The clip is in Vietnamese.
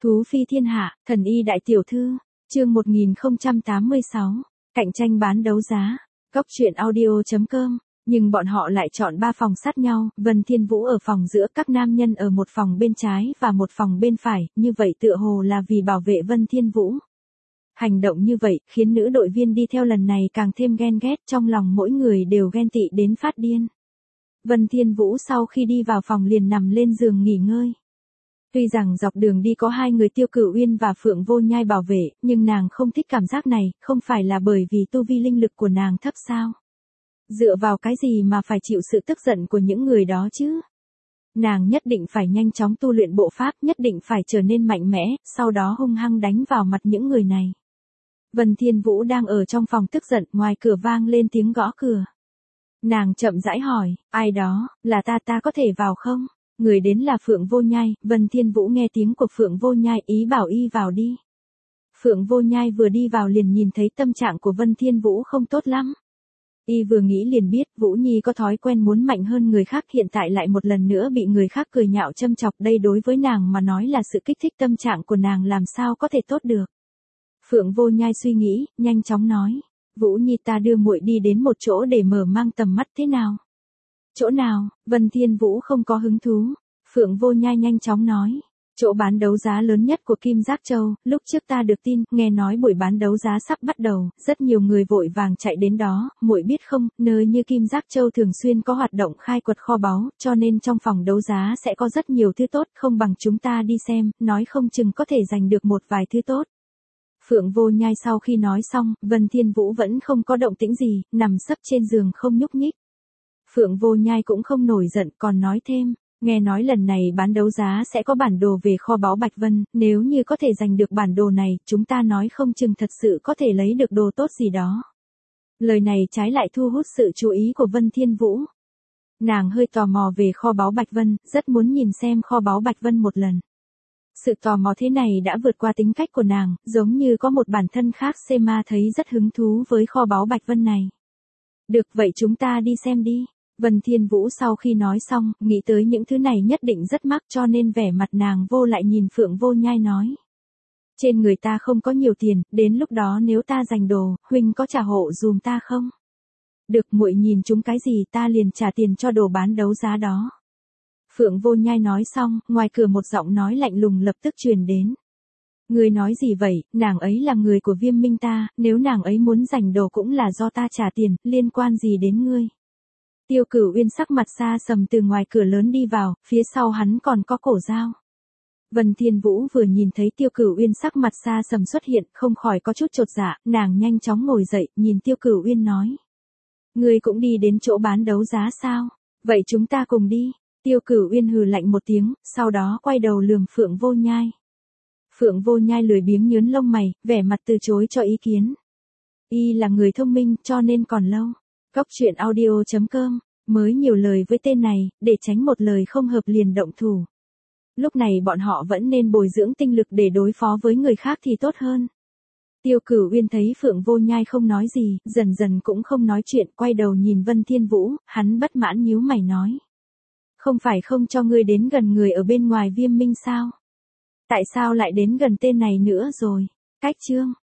Thú phi thiên hạ, thần y đại tiểu thư, chương 1086, cạnh tranh bán đấu giá, góc truyện audio.com, nhưng bọn họ lại chọn 3 phòng sát nhau, Vân Thiên Vũ ở phòng giữa, các nam nhân ở một phòng bên trái và một phòng bên phải, như vậy tựa hồ là vì bảo vệ Vân Thiên Vũ. Hành động như vậy, khiến nữ đội viên đi theo lần này càng thêm ghen ghét, trong lòng mỗi người đều ghen tị đến phát điên. Vân Thiên Vũ sau khi đi vào phòng liền nằm lên giường nghỉ ngơi. Tuy rằng dọc đường đi có 2 người Tiêu Cửu Uyên và Phượng Vô Nhai bảo vệ, nhưng nàng không thích cảm giác này, không phải là bởi vì tu vi linh lực của nàng thấp sao? Dựa vào cái gì mà phải chịu sự tức giận của những người đó chứ? Nàng nhất định phải nhanh chóng tu luyện bộ pháp, nhất định phải trở nên mạnh mẽ, sau đó hung hăng đánh vào mặt những người này. Vân Thiên Vũ đang ở trong phòng tức giận, ngoài cửa vang lên tiếng gõ cửa. Nàng chậm rãi hỏi, ai đó, là ta có thể vào không? Người đến là Phượng Vô Nhai, Vân Thiên Vũ nghe tiếng của Phượng Vô Nhai ý bảo y vào đi. Phượng Vô Nhai vừa đi vào liền nhìn thấy tâm trạng của Vân Thiên Vũ không tốt lắm. Y vừa nghĩ liền biết Vũ Nhi có thói quen muốn mạnh hơn người khác, hiện tại lại một lần nữa bị người khác cười nhạo châm chọc, đây đối với nàng mà nói là sự kích thích, tâm trạng của nàng làm sao có thể tốt được. Phượng Vô Nhai suy nghĩ, nhanh chóng nói, Vũ Nhi ta đưa muội đi đến một chỗ để mở mang tầm mắt thế nào? Chỗ nào? Vân Thiên Vũ không có hứng thú. Phượng Vô Nhai nhanh chóng nói, chỗ bán đấu giá lớn nhất của Kim Giác Châu, lúc trước ta được tin, nghe nói buổi bán đấu giá sắp bắt đầu, rất nhiều người vội vàng chạy đến đó, muội biết không, nơi như Kim Giác Châu thường xuyên có hoạt động khai quật kho báu, cho nên trong phòng đấu giá sẽ có rất nhiều thứ tốt, không bằng chúng ta đi xem, nói không chừng có thể giành được một vài thứ tốt. Phượng Vô Nhai sau khi nói xong, Vân Thiên Vũ vẫn không có động tĩnh gì, nằm sấp trên giường không nhúc nhích. Phượng Vô Nhai cũng không nổi giận, còn nói thêm, nghe nói lần này bán đấu giá sẽ có bản đồ về kho báu Bạch Vân, nếu như có thể giành được bản đồ này, chúng ta nói không chừng thật sự có thể lấy được đồ tốt gì đó. Lời này trái lại thu hút sự chú ý của Vân Thiên Vũ. Nàng hơi tò mò về kho báu Bạch Vân, rất muốn nhìn xem kho báu Bạch Vân một lần. Sự tò mò thế này đã vượt qua tính cách của nàng, giống như có một bản thân khác Sema thấy rất hứng thú với kho báu Bạch Vân này. Được vậy chúng ta đi xem đi. Vân Thiên Vũ sau khi nói xong, nghĩ tới những thứ này nhất định rất mắc cho nên vẻ mặt nàng vô lại nhìn Phượng Vô Nhai nói. Trên người ta không có nhiều tiền, đến lúc đó nếu ta giành đồ, huynh có trả hộ dùm ta không? Được, muội nhìn chúng cái gì ta liền trả tiền cho đồ bán đấu giá đó. Phượng Vô Nhai nói xong, ngoài cửa một giọng nói lạnh lùng lập tức truyền đến. Ngươi nói gì vậy, nàng ấy là người của Viêm Minh ta, nếu nàng ấy muốn giành đồ cũng là do ta trả tiền, liên quan gì đến ngươi? Tiêu Cửu Uyên sắc mặt xa sầm từ ngoài cửa lớn đi vào, phía sau hắn còn có Cổ Dao. Vân Thiên Vũ vừa nhìn thấy Tiêu Cửu Uyên sắc mặt xa sầm xuất hiện, không khỏi có chút chột dạ, nàng nhanh chóng ngồi dậy, nhìn Tiêu Cửu Uyên nói. Ngươi cũng đi đến chỗ bán đấu giá sao? Vậy chúng ta cùng đi. Tiêu Cửu Uyên hừ lạnh một tiếng, sau đó quay đầu lườm Phượng Vô Nhai. Phượng Vô Nhai lười biếng nhướng lông mày, vẻ mặt từ chối cho ý kiến. Y là người thông minh cho nên còn lâu. Góc truyện audio.com, mới nhiều lời với tên này, để tránh một lời không hợp liền động thủ. Lúc này bọn họ vẫn nên bồi dưỡng tinh lực để đối phó với người khác thì tốt hơn. Tiêu Cửu Uyên thấy Phượng Vô Nhai không nói gì, dần dần cũng không nói chuyện, quay đầu nhìn Vân Thiên Vũ, hắn bất mãn nhíu mày nói. Không phải không cho ngươi đến gần người ở bên ngoài Viêm Minh sao? Tại sao lại đến gần tên này nữa rồi? Cách chương.